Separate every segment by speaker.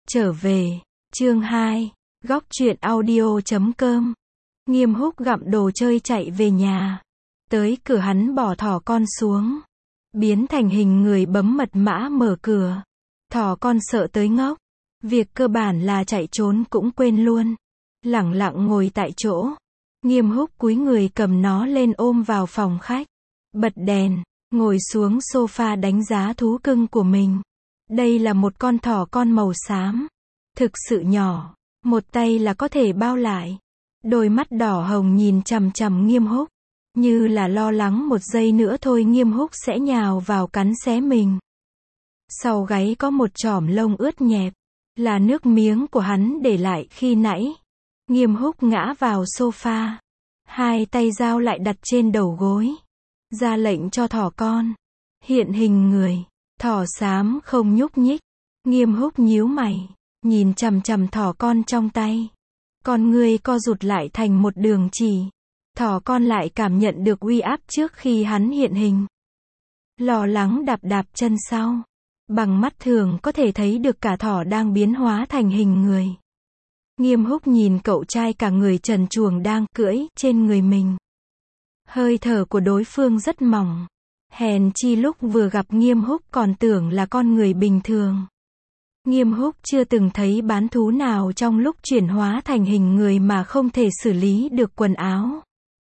Speaker 1: Trở về, chương 2, góc truyện audio.com. Nghiêm Húc gặm đồ chơi chạy về nhà. Tới cửa hắn bỏ thỏ con xuống. Biến thành hình người bấm mật mã mở cửa. Thỏ con sợ tới ngốc. Việc cơ bản là chạy trốn cũng quên luôn. Lẳng lặng ngồi tại chỗ. Nghiêm Húc cúi người cầm nó lên ôm vào phòng khách. Bật đèn, ngồi xuống sofa đánh giá thú cưng của mình. Đây là một con thỏ con màu xám. Thực sự nhỏ, một tay là có thể bao lại. Đôi mắt đỏ hồng nhìn chằm chằm Nghiêm Húc, như là lo lắng một giây nữa thôi Nghiêm Húc sẽ nhào vào cắn xé mình. Sau gáy có một chỏm lông ướt nhẹp, là nước miếng của hắn để lại khi nãy. Nghiêm Húc ngã vào sofa, hai tay giao lại đặt trên đầu gối, ra lệnh cho thỏ con hiện hình người. Thỏ xám không nhúc nhích. Nghiêm Húc nhíu mày, nhìn chằm chằm thỏ con trong tay. Con ngươi co rụt lại thành một đường chỉ. Thỏ con lại cảm nhận được uy áp trước khi hắn hiện hình. Lo lắng đạp đạp chân sau. Bằng mắt thường có thể thấy được cả thỏ đang biến hóa thành hình người. Nghiêm Húc nhìn cậu trai cả người trần truồng đang cưỡi trên người mình. Hơi thở của đối phương rất mỏng. Hèn chi lúc vừa gặp Nghiêm Húc còn tưởng là con người bình thường. Nghiêm Húc chưa từng thấy bán thú nào trong lúc chuyển hóa thành hình người mà không thể xử lý được quần áo.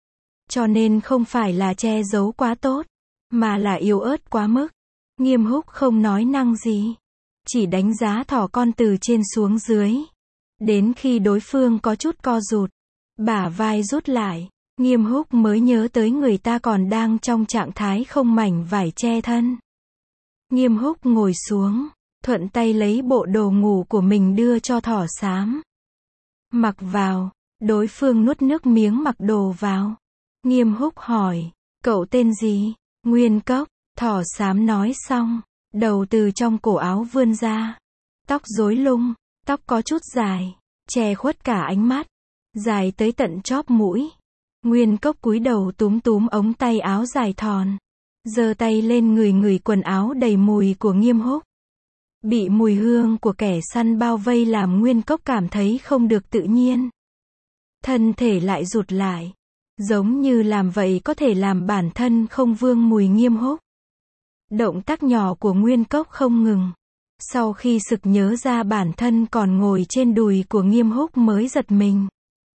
Speaker 1: Cho nên không phải là che giấu quá tốt, mà là yếu ớt quá mức. Nghiêm Húc không nói năng gì, chỉ đánh giá thỏ con từ trên xuống dưới. Đến khi đối phương có chút co rụt, bả vai rút lại, Nghiêm Húc mới nhớ tới người ta còn đang trong trạng thái không mảnh vải che thân. Nghiêm Húc ngồi xuống, thuận tay lấy bộ đồ ngủ của mình đưa cho thỏ xám. Mặc vào, đối phương nuốt nước miếng mặc đồ vào. Nghiêm Húc hỏi, cậu tên gì? Nguyên Cốc. Thỏ xám nói xong, đầu từ trong cổ áo vươn ra. Tóc rối lung, tóc có chút dài, che khuất cả ánh mắt, dài tới tận chóp mũi. Nguyên Cốc cúi đầu túm túm ống tay áo dài thòn, giơ tay lên ngửi quần áo đầy mùi của Nghiêm Húc. Bị mùi hương của kẻ săn bao vây làm Nguyên Cốc cảm thấy không được tự nhiên. Thân thể lại rụt lại, giống như làm vậy có thể làm bản thân không vương mùi Nghiêm Húc. Động tác nhỏ của Nguyên Cốc không ngừng. Sau khi sực nhớ ra bản thân còn ngồi trên đùi của Nghiêm Húc mới giật mình.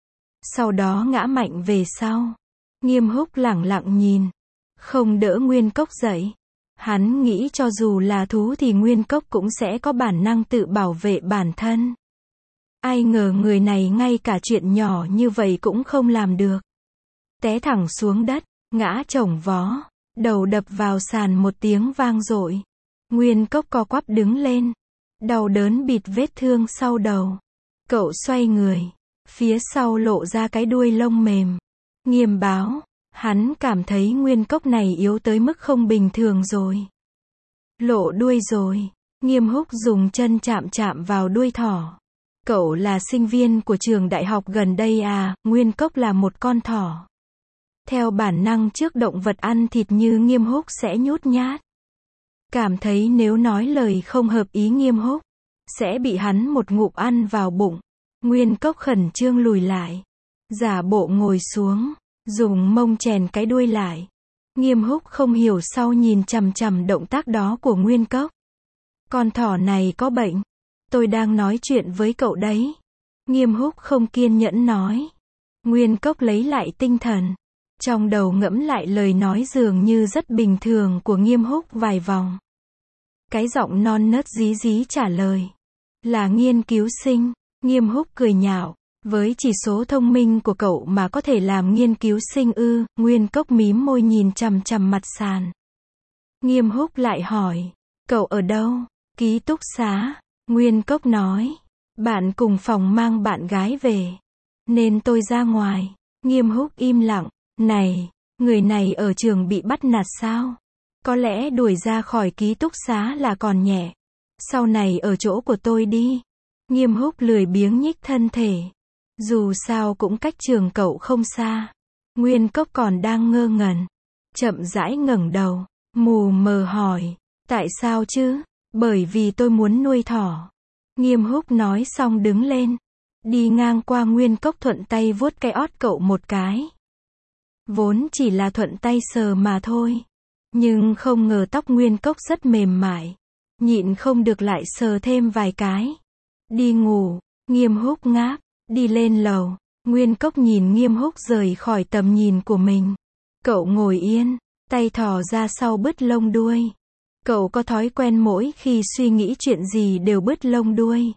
Speaker 1: Sau đó ngã mạnh về sau. Nghiêm Húc lẳng lặng nhìn, không đỡ Nguyên Cốc dậy. Hắn nghĩ cho dù là thú thì Nguyên Cốc cũng sẽ có bản năng tự bảo vệ bản thân. Ai ngờ người này ngay cả chuyện nhỏ như vậy cũng không làm được. Té thẳng xuống đất, ngã chồng vó, đầu đập vào sàn một tiếng vang dội. Nguyên Cốc co quắp đứng lên, đau đớn bịt vết thương sau đầu. Cậu xoay người, phía sau lộ ra cái đuôi lông mềm. Nghiêm báo, hắn cảm thấy Nguyên Cốc này yếu tới mức không bình thường rồi. Lộ đuôi rồi. Nghiêm Húc dùng chân chạm chạm vào đuôi thỏ. Cậu là sinh viên của trường đại học gần đây à? Nguyên Cốc là một con thỏ. Theo bản năng trước động vật ăn thịt như Nghiêm Húc sẽ nhút nhát. Cảm thấy nếu nói lời không hợp ý Nghiêm Húc, sẽ bị hắn một ngụm ăn vào bụng. Nguyên Cốc khẩn trương lùi lại, giả bộ ngồi xuống, dùng mông chèn cái đuôi lại. Nghiêm Húc không hiểu sau nhìn chằm chằm động tác đó của Nguyên Cốc. Con thỏ này có bệnh. Tôi đang nói chuyện với cậu đấy. Nghiêm Húc không kiên nhẫn nói. Nguyên Cốc lấy lại tinh thần. Trong đầu ngẫm lại lời nói dường như rất bình thường của Nghiêm Húc vài vòng. Cái giọng non nớt dí dí trả lời. Là nghiên cứu sinh. Nghiêm Húc cười nhạo. Với chỉ số thông minh của cậu mà có thể làm nghiên cứu sinh ư? Nguyên Cốc mím môi nhìn chằm chằm mặt sàn. Nghiêm Húc lại hỏi. Cậu ở đâu? Ký túc xá. Nguyên Cốc nói. Bạn cùng phòng mang bạn gái về, nên tôi ra ngoài. Nghiêm Húc im lặng. Này, người này ở trường bị bắt nạt sao? Có lẽ đuổi ra khỏi ký túc xá là còn nhẹ. Sau này ở chỗ của tôi đi. Nghiêm Húc lười biếng nhích thân thể. Dù sao cũng cách trường cậu không xa. Nguyên Cốc còn đang ngơ ngẩn, chậm rãi ngẩng đầu, mù mờ hỏi. Tại sao chứ? Bởi vì tôi muốn nuôi thỏ. Nghiêm Húc nói xong đứng lên. Đi ngang qua Nguyên Cốc thuận tay vuốt cái ót cậu một cái. Vốn chỉ là thuận tay sờ mà thôi. Nhưng không ngờ tóc Nguyên Cốc rất mềm mại. Nhịn không được lại sờ thêm vài cái. Đi ngủ, Nghiêm Húc ngáp, đi lên lầu. Nguyên Cốc nhìn Nghiêm Húc rời khỏi tầm nhìn của mình. Cậu ngồi yên, tay thò ra sau bứt lông đuôi. Cậu có thói quen mỗi khi suy nghĩ chuyện gì đều bứt lông đuôi.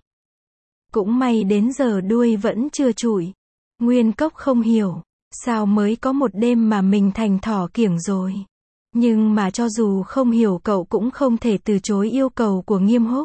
Speaker 1: Cũng may đến giờ đuôi vẫn chưa trụi. Nguyên Cốc không hiểu, sao mới có một đêm mà mình thành thỏ kiểng rồi. Nhưng mà cho dù không hiểu cậu cũng không thể từ chối yêu cầu của Nghiêm Húc.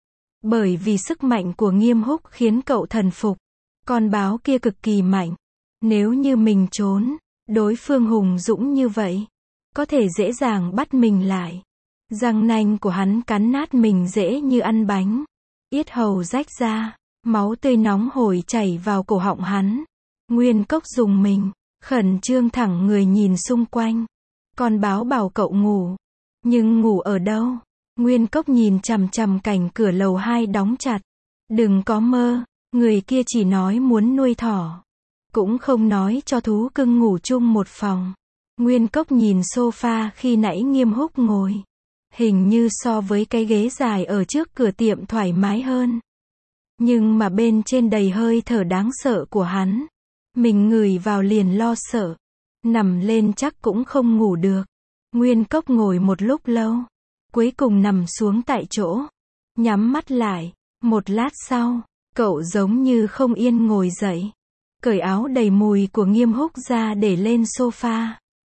Speaker 1: Bởi vì sức mạnh của Nghiêm Húc khiến cậu thần phục. Con báo kia cực kỳ mạnh. Nếu như mình trốn, đối phương hùng dũng như vậy, có thể dễ dàng bắt mình lại. Răng nanh của hắn cắn nát mình dễ như ăn bánh. Yết hầu rách ra, máu tươi nóng hổi chảy vào cổ họng hắn. Nguyên Cốc rùng mình, khẩn trương thẳng người nhìn xung quanh. Con báo bảo cậu ngủ. Nhưng ngủ ở đâu? Nguyên Cốc nhìn chằm chằm cảnh cửa lầu 2 đóng chặt. Đừng có mơ, người kia chỉ nói muốn nuôi thỏ. Cũng không nói cho thú cưng ngủ chung một phòng. Nguyên Cốc nhìn sofa khi nãy Nghiêm Húc ngồi. Hình như so với cái ghế dài ở trước cửa tiệm thoải mái hơn. Nhưng mà bên trên đầy hơi thở đáng sợ của hắn. Mình ngửi vào liền lo sợ. Nằm lên chắc cũng không ngủ được. Nguyên Cốc ngồi một lúc lâu. Cuối cùng nằm xuống tại chỗ. Nhắm mắt lại. Một lát sau, cậu giống như không yên ngồi dậy. Cởi áo đầy mùi của Nghiêm Húc ra để lên sofa.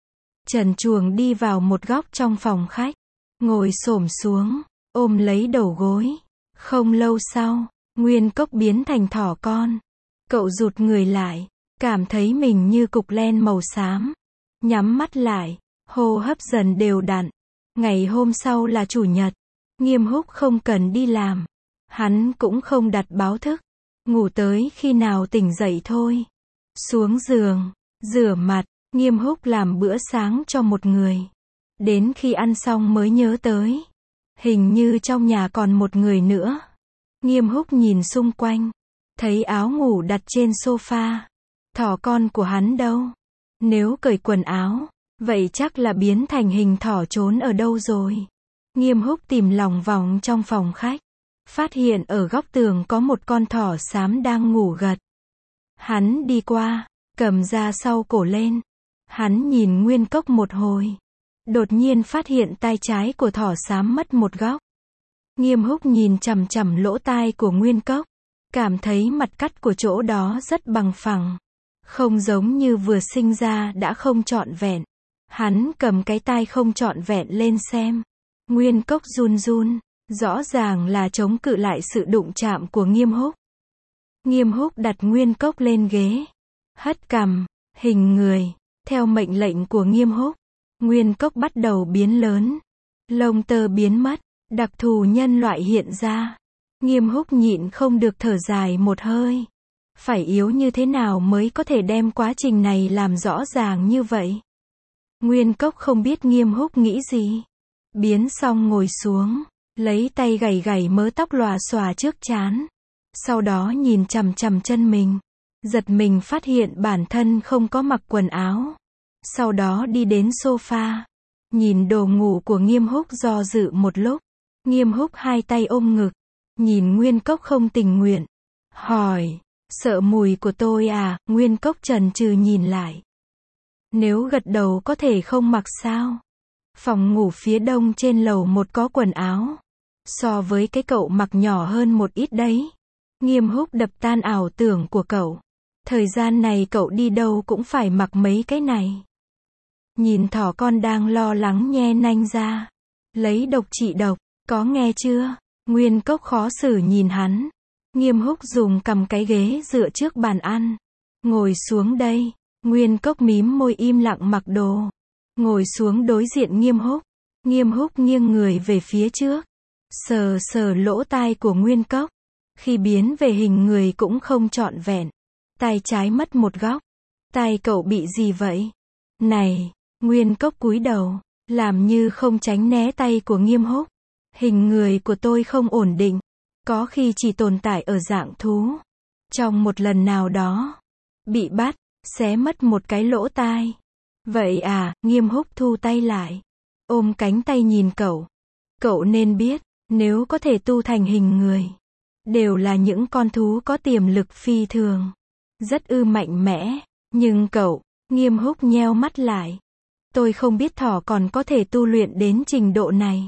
Speaker 1: Trần truồng đi vào một góc trong phòng khách. Ngồi xổm xuống, ôm lấy đầu gối. Không lâu sau, Nguyên Cốc biến thành thỏ con. Cậu rụt người lại, cảm thấy mình như cục len màu xám. Nhắm mắt lại, hô hấp dần đều đặn. Ngày hôm sau là chủ nhật. Nghiêm Húc không cần đi làm. Hắn cũng không đặt báo thức. Ngủ tới khi nào tỉnh dậy thôi. Xuống giường, rửa mặt, Nghiêm Húc làm bữa sáng cho một người. Đến khi ăn xong mới nhớ tới. Hình như trong nhà còn một người nữa. Nghiêm Húc nhìn xung quanh. Thấy áo ngủ đặt trên sofa. Thỏ con của hắn đâu? Nếu cởi quần áo, vậy chắc là biến thành hình thỏ trốn ở đâu rồi. Nghiêm Húc tìm lòng vòng trong phòng khách. Phát hiện ở góc tường có một con thỏ xám đang ngủ gật. Hắn đi qua, cầm ra sau cổ lên. Hắn nhìn Nguyên Cốc một hồi. Đột nhiên phát hiện tai trái của thỏ xám mất một góc. Nghiêm Húc nhìn chằm chằm lỗ tai của Nguyên Cốc. Cảm thấy mặt cắt của chỗ đó rất bằng phẳng. Không giống như vừa sinh ra đã không trọn vẹn. Hắn cầm cái tai không trọn vẹn lên xem. Nguyên Cốc run run. Rõ ràng là chống cự lại sự đụng chạm của Nghiêm Húc. Nghiêm Húc đặt Nguyên Cốc lên ghế. Hất cằm, hình người. Theo mệnh lệnh của Nghiêm Húc, Nguyên Cốc bắt đầu biến lớn. Lông tơ biến mất, đặc thù nhân loại hiện ra. Nghiêm Húc nhịn không được thở dài một hơi. Phải yếu như thế nào mới có thể đem quá trình này làm rõ ràng như vậy? Nguyên Cốc không biết Nghiêm Húc nghĩ gì. Biến xong ngồi xuống, lấy tay gẩy gẩy mớ tóc lòa xòa trước trán. Sau đó nhìn chằm chằm chân mình. Giật mình phát hiện bản thân không có mặc quần áo. Sau đó đi đến sofa. Nhìn đồ ngủ của Nghiêm Húc do dự một lúc. Nghiêm Húc hai tay ôm ngực. Nhìn Nguyên Cốc không tình nguyện. Hỏi, sợ mùi của tôi à? Nguyên Cốc chần chừ nhìn lại. Nếu gật đầu có thể không mặc sao? Phòng ngủ phía đông trên lầu một có quần áo. So với cái cậu mặc nhỏ hơn một ít đấy. Nghiêm Húc đập tan ảo tưởng của cậu. Thời gian này cậu đi đâu cũng phải mặc mấy cái này. Nhìn thỏ con đang lo lắng nhe nanh ra. Lấy độc trị độc, có nghe chưa? Nguyên Cốc khó xử nhìn hắn. Nghiêm Húc dùng cầm cái ghế dựa trước bàn ăn. Ngồi xuống đây. Nguyên Cốc mím môi im lặng mặc đồ. Ngồi xuống đối diện Nghiêm Húc. Nghiêm Húc nghiêng người về phía trước. Sờ sờ lỗ tai của Nguyên Cốc. Khi biến về hình người cũng không trọn vẹn. Tai trái mất một góc. Tai cậu bị gì vậy? Này, Nguyên Cốc cúi đầu, làm như không tránh né tay của Nghiêm Húc. Hình người của tôi không ổn định. có khi chỉ tồn tại ở dạng thú. Trong một lần nào đó, bị bắt, xé mất một cái lỗ tai. Vậy à, Nghiêm Húc thu tay lại, ôm cánh tay nhìn cậu. Cậu nên biết, nếu có thể tu thành hình người, đều là những con thú có tiềm lực phi thường, rất mạnh mẽ. Nhưng cậu, Nghiêm Húc nheo mắt lại. Tôi không biết thỏ còn có thể tu luyện đến trình độ này.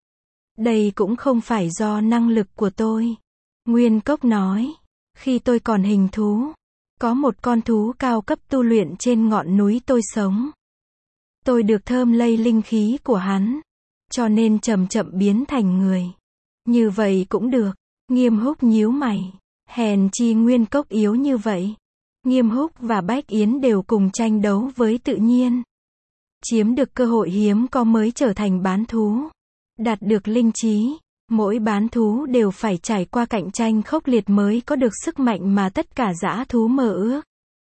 Speaker 1: Đây cũng không phải do năng lực của tôi. Nguyên Cốc nói, khi tôi còn hình thú, có một con thú cao cấp tu luyện trên ngọn núi tôi sống. Tôi được thơm lây linh khí của hắn, cho nên chậm chậm biến thành người. Như vậy cũng được. Nghiêm Húc nhíu mày. Hèn chi Nguyên Cốc yếu như vậy. Nghiêm Húc và Bách Yến đều cùng tranh đấu với tự nhiên. Chiếm được cơ hội hiếm có mới trở thành bán thú. Đạt được linh trí. Mỗi bán thú đều phải trải qua cạnh tranh khốc liệt mới có được sức mạnh mà tất cả dã thú mơ ước.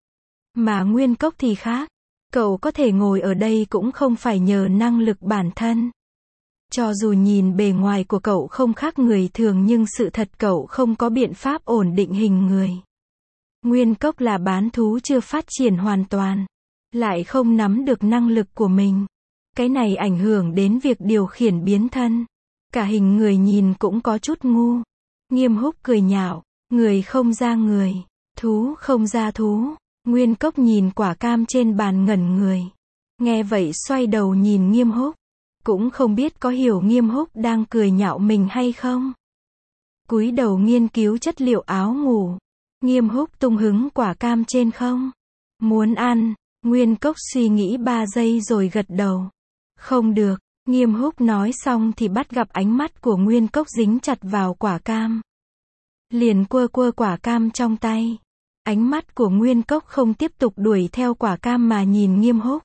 Speaker 1: Mà Nguyên Cốc thì khác. Cậu có thể ngồi ở đây cũng không phải nhờ năng lực bản thân. Cho dù nhìn bề ngoài của cậu không khác người thường nhưng sự thật cậu không có biện pháp ổn định hình người. Nguyên Cốc là bán thú chưa phát triển hoàn toàn, lại không nắm được năng lực của mình. Cái này ảnh hưởng đến việc điều khiển biến thân. Cả hình người nhìn cũng có chút ngu. Nghiêm Húc cười nhạo, người không ra người, thú không ra thú. Nguyên Cốc nhìn quả cam trên bàn ngẩn người. Nghe vậy xoay đầu nhìn Nghiêm Húc. Cũng không biết có hiểu Nghiêm Húc đang cười nhạo mình hay không. Cúi đầu nghiên cứu chất liệu áo ngủ. Nghiêm Húc tung hứng quả cam trên không. Muốn ăn. Nguyên Cốc suy nghĩ 3 giây rồi gật đầu. Không được. Nghiêm Húc nói xong thì bắt gặp ánh mắt của Nguyên Cốc dính chặt vào quả cam. Liền quơ quơ quả cam trong tay. Ánh mắt của Nguyên Cốc không tiếp tục đuổi theo quả cam mà nhìn Nghiêm Húc.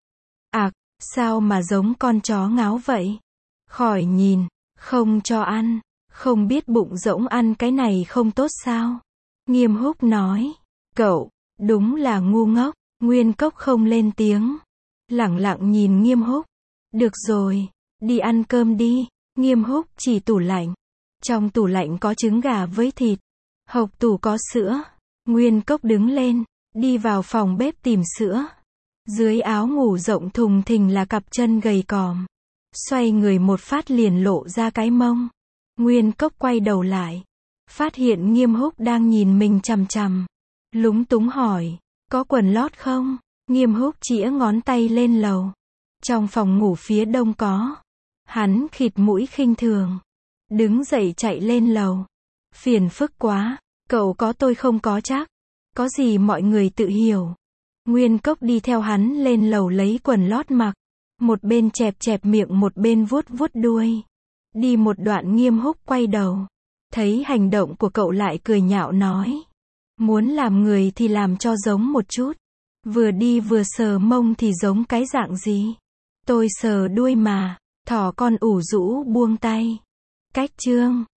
Speaker 1: Sao mà giống con chó ngáo vậy? Khỏi nhìn, không cho ăn, không biết bụng rỗng ăn cái này không tốt sao? Nghiêm Húc nói, cậu, đúng là ngu ngốc. Nguyên Cốc không lên tiếng, lẳng lặng nhìn Nghiêm Húc. Được rồi, đi ăn cơm đi. Nghiêm Húc chỉ tủ lạnh. Trong tủ lạnh có trứng gà với thịt, hộc tủ có sữa. Nguyên Cốc đứng lên, đi vào phòng bếp tìm sữa. Dưới áo ngủ rộng thùng thình là cặp chân gầy còm. Xoay người một phát liền lộ ra cái mông. Nguyên Cốc quay đầu lại, phát hiện Nghiêm Húc đang nhìn mình chằm chằm. Lúng túng hỏi, có quần lót không? Nghiêm Húc chĩa ngón tay lên lầu. Trong phòng ngủ phía đông có. Hắn khịt mũi khinh thường, đứng dậy chạy lên lầu. Phiền phức quá, cậu có tôi không có chắc. Có gì mọi người tự hiểu. Nguyên Cốc đi theo hắn lên lầu lấy quần lót mặc. Một bên chẹp chẹp miệng một bên vuốt vuốt đuôi. Đi một đoạn Nghiêm Húc quay đầu. Thấy hành động của cậu lại cười nhạo nói. Muốn làm người thì làm cho giống một chút. Vừa đi vừa sờ mông thì giống cái dạng gì? Tôi sờ đuôi mà. Thỏ con ủ rũ buông tay. Cách chương